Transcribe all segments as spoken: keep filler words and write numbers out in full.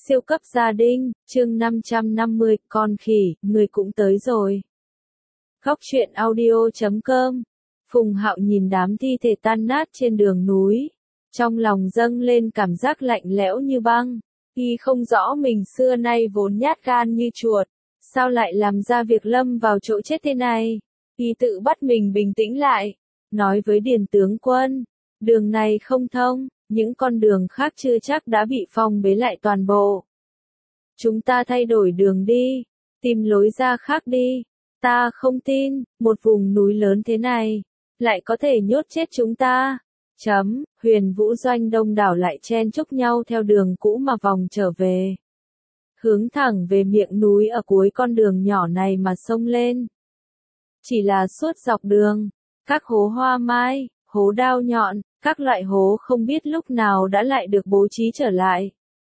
Siêu cấp gia đình, chương năm trăm năm mươi, con khỉ, người cũng tới rồi. Góc truyện audio chấm com. Phùng Hạo nhìn đám thi thể tan nát trên đường núi, trong lòng dâng lên cảm giác lạnh lẽo như băng. Y không rõ mình xưa nay vốn nhát gan như chuột, sao lại làm ra việc lâm vào chỗ chết thế này. Y tự bắt mình bình tĩnh lại, nói với Điền tướng quân, đường này không thông, những con đường khác chưa chắc đã bị phong bế lại toàn bộ. Chúng ta thay đổi đường đi, tìm lối ra khác đi. Ta không tin, một vùng núi lớn thế này, lại có thể nhốt chết chúng ta. Chấm, Huyền Vũ Doanh đông đảo lại chen chúc nhau theo đường cũ mà vòng trở về. Hướng thẳng về miệng núi ở cuối con đường nhỏ này mà xông lên. Chỉ là suốt dọc đường, các hố hoa mai, hố đao nhọn, các loại hố không biết lúc nào đã lại được bố trí trở lại.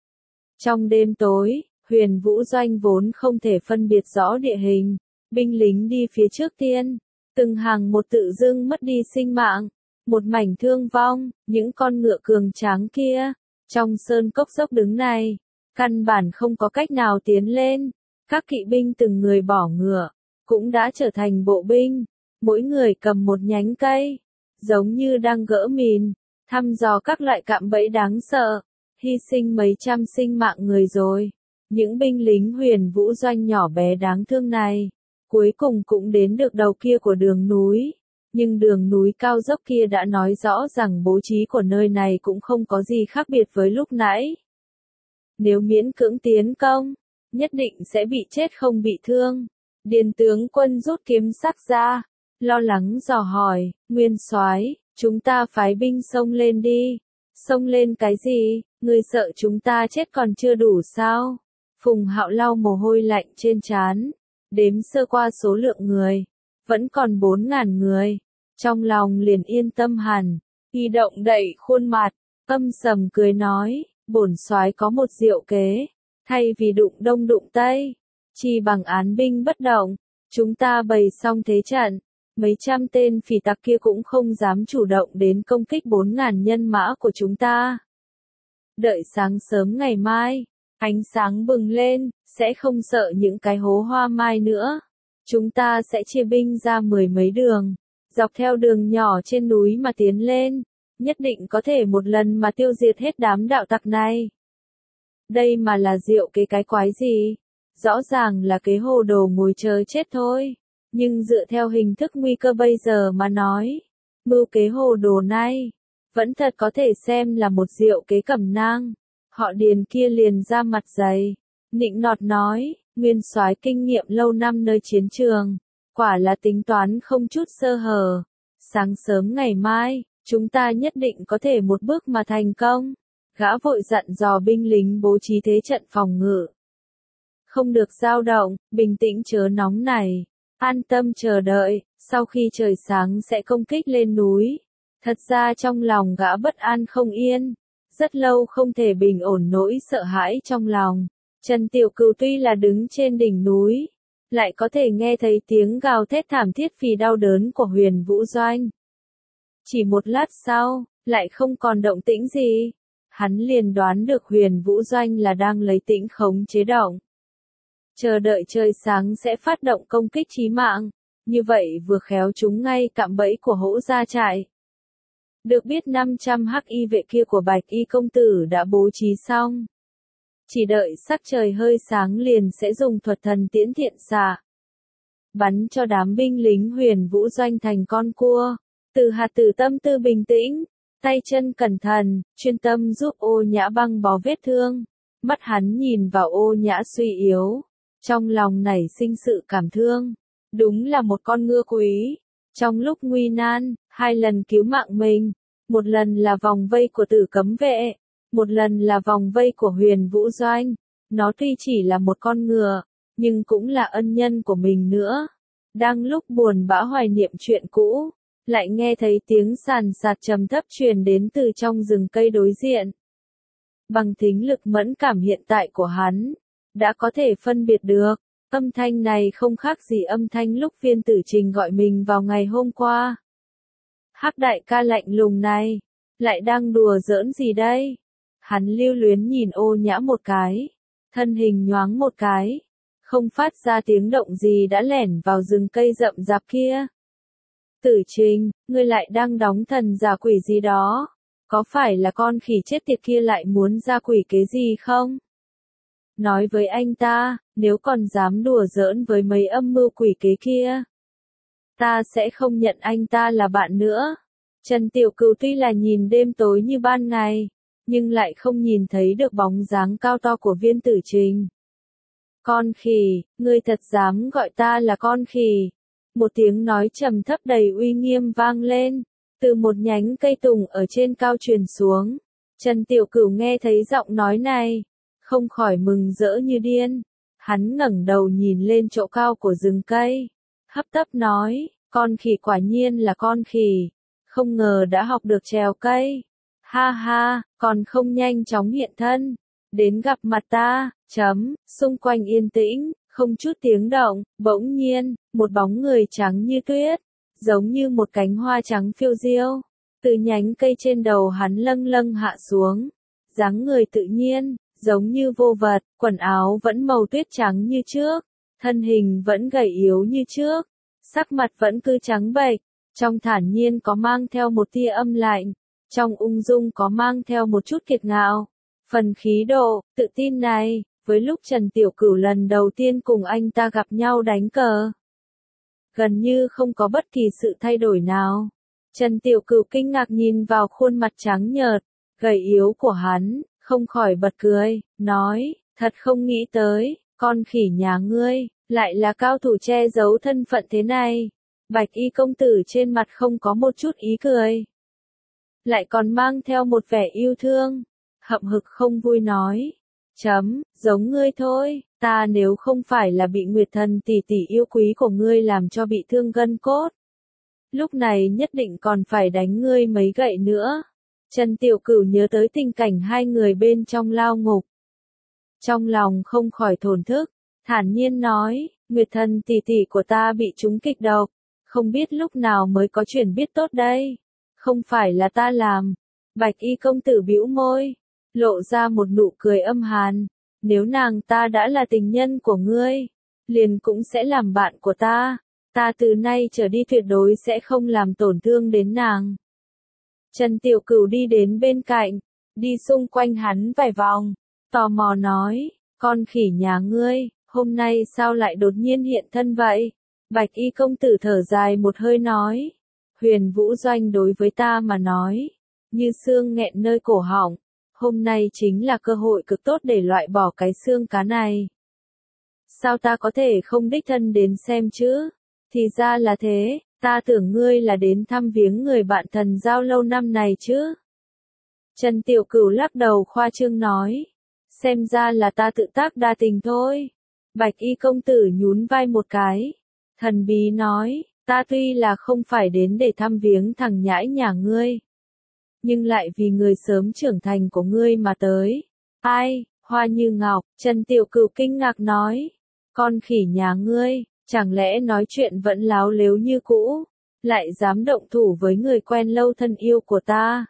Trong đêm tối, Huyền Vũ Doanh vốn không thể phân biệt rõ địa hình, binh lính đi phía trước tiên, từng hàng một tự dưng mất đi sinh mạng, một mảnh thương vong, những con ngựa cường tráng kia, trong sơn cốc dốc đứng này, căn bản không có cách nào tiến lên, các kỵ binh từng người bỏ ngựa, cũng đã trở thành bộ binh, mỗi người cầm một nhánh cây, giống như đang gỡ mìn, thăm dò các loại cạm bẫy đáng sợ, hy sinh mấy trăm sinh mạng người rồi. Những binh lính Huyền Vũ Doanh nhỏ bé đáng thương này, cuối cùng cũng đến được đầu kia của đường núi, nhưng đường núi cao dốc kia đã nói rõ rằng bố trí của nơi này cũng không có gì khác biệt với lúc nãy. Nếu miễn cưỡng tiến công, nhất định sẽ bị chết không bị thương. Điền tướng quân rút kiếm sắc ra, lo lắng dò hỏi, Nguyên soái, chúng ta phái binh xông lên đi. Xông lên cái gì, người sợ chúng ta chết còn chưa đủ sao? Phùng Hạo lau mồ hôi lạnh trên trán, đếm sơ qua số lượng người, vẫn còn bốn ngàn người, trong lòng liền yên tâm hẳn, y động đậy khuôn mặt, âm sầm cười nói, bổn soái có một diệu kế, thay vì đụng đông đụng tây, chi bằng án binh bất động, chúng ta bày xong thế trận, mấy trăm tên phỉ tặc kia cũng không dám chủ động đến công kích bốn ngàn nhân mã của chúng ta. Đợi sáng sớm ngày mai, ánh sáng bừng lên, sẽ không sợ những cái hố hoa mai nữa. Chúng ta sẽ chia binh ra mười mấy đường, dọc theo đường nhỏ trên núi mà tiến lên, nhất định có thể một lần mà tiêu diệt hết đám đạo tặc này. Đây mà là diệu kế cái quái gì? Rõ ràng là kế hồ đồ ngồi chờ chết thôi. Nhưng dựa theo hình thức nguy cơ bây giờ mà nói, mưu kế hồ đồ này, vẫn thật có thể xem là một diệu kế cẩm nang. Họ Điền kia liền ra mặt dày, nịnh nọt nói, Nguyên soái kinh nghiệm lâu năm nơi chiến trường, quả là tính toán không chút sơ hở. Sáng sớm ngày mai, chúng ta nhất định có thể một bước mà thành công. Gã vội dặn dò binh lính bố trí thế trận phòng ngự. Không được dao động, bình tĩnh chớ nóng này, an tâm chờ đợi, sau khi trời sáng sẽ công kích lên núi. Thật ra trong lòng gã bất an không yên, rất lâu không thể bình ổn nỗi sợ hãi trong lòng. Trần Tiểu Cửu tuy là đứng trên đỉnh núi, lại có thể nghe thấy tiếng gào thét thảm thiết vì đau đớn của Huyền Vũ Doanh. Chỉ một lát sau, lại không còn động tĩnh gì. Hắn liền đoán được Huyền Vũ Doanh là đang lấy tĩnh khống chế động. Chờ đợi trời sáng sẽ phát động công kích chí mạng, như vậy vừa khéo chúng ngay cạm bẫy của Hỗ gia trại. Được biết năm trăm hắc y vệ kia của Bạch Y công tử đã bố trí xong. Chỉ đợi sắc trời hơi sáng liền sẽ dùng thuật thần tiễn thiện xạ, bắn cho đám binh lính Huyền Vũ Doanh thành con cua. Từ Hạt Tử tâm tư bình tĩnh, tay chân cẩn thận, chuyên tâm giúp Ô Nhã băng bó vết thương. Mắt hắn nhìn vào Ô Nhã suy yếu, trong lòng nảy sinh sự cảm thương. Đúng là một con ngựa quý. Trong lúc nguy nan, hai lần cứu mạng mình, một lần là vòng vây của Tử Cấm vệ, một lần là vòng vây của Huyền Vũ Doanh. Nó tuy chỉ là một con ngựa, nhưng cũng là ân nhân của mình nữa. Đang lúc buồn bã hoài niệm chuyện cũ, lại nghe thấy tiếng sàn sạt trầm thấp truyền đến từ trong rừng cây đối diện. Bằng thính lực mẫn cảm hiện tại của hắn, đã có thể phân biệt được, âm thanh này không khác gì âm thanh lúc Viên Tử Trình gọi mình vào ngày hôm qua. Hắc đại ca lạnh lùng này, lại đang đùa giỡn gì đây? Hắn lưu luyến nhìn Ô Nhã một cái, thân hình nhoáng một cái, không phát ra tiếng động gì đã lẻn vào rừng cây rậm rạp kia. Tử Trình, ngươi lại đang đóng thần giả quỷ gì đó, có phải là con khỉ chết tiệt kia lại muốn ra quỷ kế gì không? Nói với anh ta, nếu còn dám đùa giỡn với mấy âm mưu quỷ kế kia, ta sẽ không nhận anh ta là bạn nữa. Trần Tiểu Cửu tuy là nhìn đêm tối như ban ngày, nhưng lại không nhìn thấy được bóng dáng cao to của Viên Tử Trình. Con khỉ, ngươi thật dám gọi ta là con khỉ? Một tiếng nói trầm thấp đầy uy nghiêm vang lên, từ một nhánh cây tùng ở trên cao truyền xuống. Trần Tiểu Cửu nghe thấy giọng nói này, không khỏi mừng rỡ như điên. Hắn ngẩng đầu nhìn lên chỗ cao của rừng cây, hấp tấp nói, con khỉ quả nhiên là con khỉ, không ngờ đã học được trèo cây. Ha ha, còn không nhanh chóng hiện thân, đến gặp mặt ta, chấm, xung quanh yên tĩnh, không chút tiếng động, bỗng nhiên, một bóng người trắng như tuyết, giống như một cánh hoa trắng phiêu diêu, từ nhánh cây trên đầu hắn lâng lâng hạ xuống, dáng người tự nhiên, giống như vô vật, quần áo vẫn màu tuyết trắng như trước, thân hình vẫn gầy yếu như trước, sắc mặt vẫn cứ trắng bệch, trong thản nhiên có mang theo một tia âm lạnh, trong ung dung có mang theo một chút kiệt ngạo. Phần khí độ, tự tin này, với lúc Trần Tiểu Cửu lần đầu tiên cùng anh ta gặp nhau đánh cờ, gần như không có bất kỳ sự thay đổi nào. Trần Tiểu Cửu kinh ngạc nhìn vào khuôn mặt trắng nhợt, gầy yếu của hắn, không khỏi bật cười, nói, thật không nghĩ tới, con khỉ nhà ngươi, lại là cao thủ che giấu thân phận thế này. Bạch Y công tử trên mặt không có một chút ý cười, lại còn mang theo một vẻ yêu thương, hậm hực không vui nói, chấm, giống ngươi thôi, ta nếu không phải là bị Nguyệt Thần tỷ tỷ yêu quý của ngươi làm cho bị thương gân cốt, lúc này nhất định còn phải đánh ngươi mấy gậy nữa. Trần Tiểu Cửu nhớ tới tình cảnh hai người bên trong lao ngục, trong lòng không khỏi thổn thức, thản nhiên nói, Nguyệt Thần tỷ tỷ của ta bị trúng kịch độc, không biết lúc nào mới có chuyển biết tốt đây, không phải là ta làm. Bạch Y công tử bĩu môi, lộ ra một nụ cười âm hàn, nếu nàng ta đã là tình nhân của ngươi, liền cũng sẽ làm bạn của ta, ta từ nay trở đi tuyệt đối sẽ không làm tổn thương đến nàng. Trần Tiểu Cửu đi đến bên cạnh, đi xung quanh hắn vài vòng, tò mò nói, con khỉ nhà ngươi, hôm nay sao lại đột nhiên hiện thân vậy? Bạch Y công tử thở dài một hơi nói, Huyền Vũ Doanh đối với ta mà nói, như xương nghẹn nơi cổ họng, hôm nay chính là cơ hội cực tốt để loại bỏ cái xương cá này. Sao ta có thể không đích thân đến xem chứ? Thì ra là thế, ta tưởng ngươi là đến thăm viếng người bạn thần giao lâu năm này chứ. Trần Tiểu Cửu lắc đầu khoa trương nói, xem ra là ta tự tác đa tình thôi. Bạch Y công tử nhún vai một cái, thần bí nói, ta tuy là không phải đến để thăm viếng thằng nhãi nhà ngươi, nhưng lại vì người sớm trưởng thành của ngươi mà tới. Ai, Hoa Như Ngọc, Trần Tiểu Cửu kinh ngạc nói, con khỉ nhà ngươi, chẳng lẽ nói chuyện vẫn láo lếu như cũ, lại dám động thủ với người quen lâu thân yêu của ta.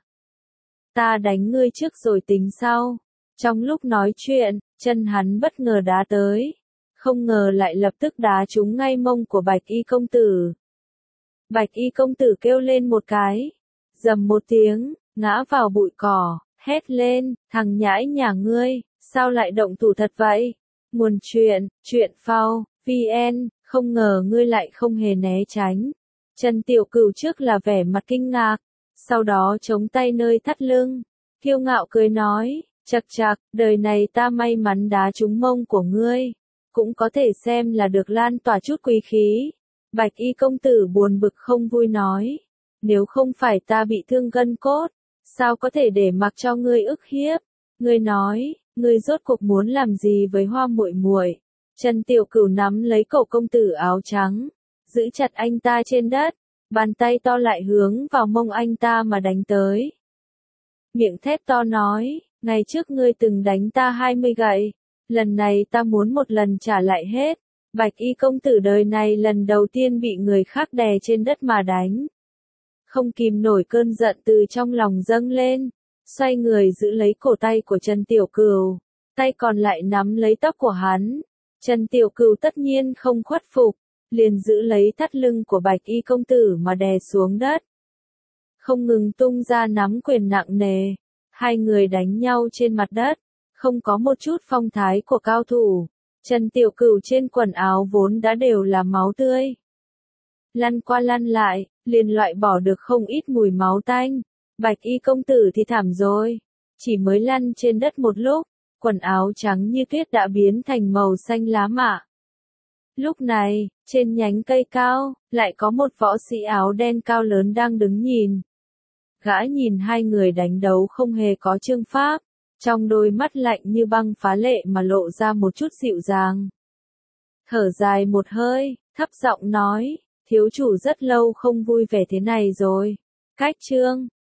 Ta đánh ngươi trước rồi tính sau. Trong lúc nói chuyện, chân hắn bất ngờ đá tới, không ngờ lại lập tức đá trúng ngay mông của Bạch Y công tử. Bạch Y công tử kêu lên một cái, dầm một tiếng, ngã vào bụi cỏ, hét lên, thằng nhãi nhà ngươi, sao lại động thủ thật vậy? Nguồn chuyện, truyện phao, vn, không ngờ ngươi lại không hề né tránh. Trần Tiểu Cửu trước là vẻ mặt kinh ngạc, sau đó chống tay nơi thắt lưng, kiêu ngạo cười nói, chậc chậc, đời này ta may mắn đá trúng mông của ngươi, cũng có thể xem là được lan tỏa chút quý khí. Bạch Y công tử buồn bực không vui nói, nếu không phải ta bị thương gân cốt, sao có thể để mặc cho ngươi ức hiếp? Ngươi nói, ngươi rốt cuộc muốn làm gì với Hoa muội muội? Trần Tiểu Cửu nắm lấy cổ công tử áo trắng, giữ chặt anh ta trên đất, bàn tay to lại hướng vào mông anh ta mà đánh tới. Miệng thét to nói, ngày trước ngươi từng đánh ta hai mươi gậy, lần này ta muốn một lần trả lại hết. Bạch Y công tử đời này lần đầu tiên bị người khác đè trên đất mà đánh. Không kìm nổi cơn giận từ trong lòng dâng lên, xoay người giữ lấy cổ tay của Trần Tiểu Cửu, tay còn lại nắm lấy tóc của hắn. Trần Tiểu Cửu tất nhiên không khuất phục, liền giữ lấy thắt lưng của Bạch Y công tử mà đè xuống đất. Không ngừng tung ra nắm quyền nặng nề, hai người đánh nhau trên mặt đất, không có một chút phong thái của cao thủ. Trần Tiểu Cửu trên quần áo vốn đã đều là máu tươi. Lăn qua lăn lại, liền loại bỏ được không ít mùi máu tanh. Bạch Y công tử thì thảm rồi, chỉ mới lăn trên đất một lúc, quần áo trắng như tuyết đã biến thành màu xanh lá mạ. Lúc này, trên nhánh cây cao, lại có một võ sĩ áo đen cao lớn đang đứng nhìn. Gã nhìn hai người đánh đấu không hề có chương pháp, trong đôi mắt lạnh như băng phá lệ mà lộ ra một chút dịu dàng. Thở dài một hơi, thấp giọng nói, thiếu chủ rất lâu không vui vẻ thế này rồi. Cách chương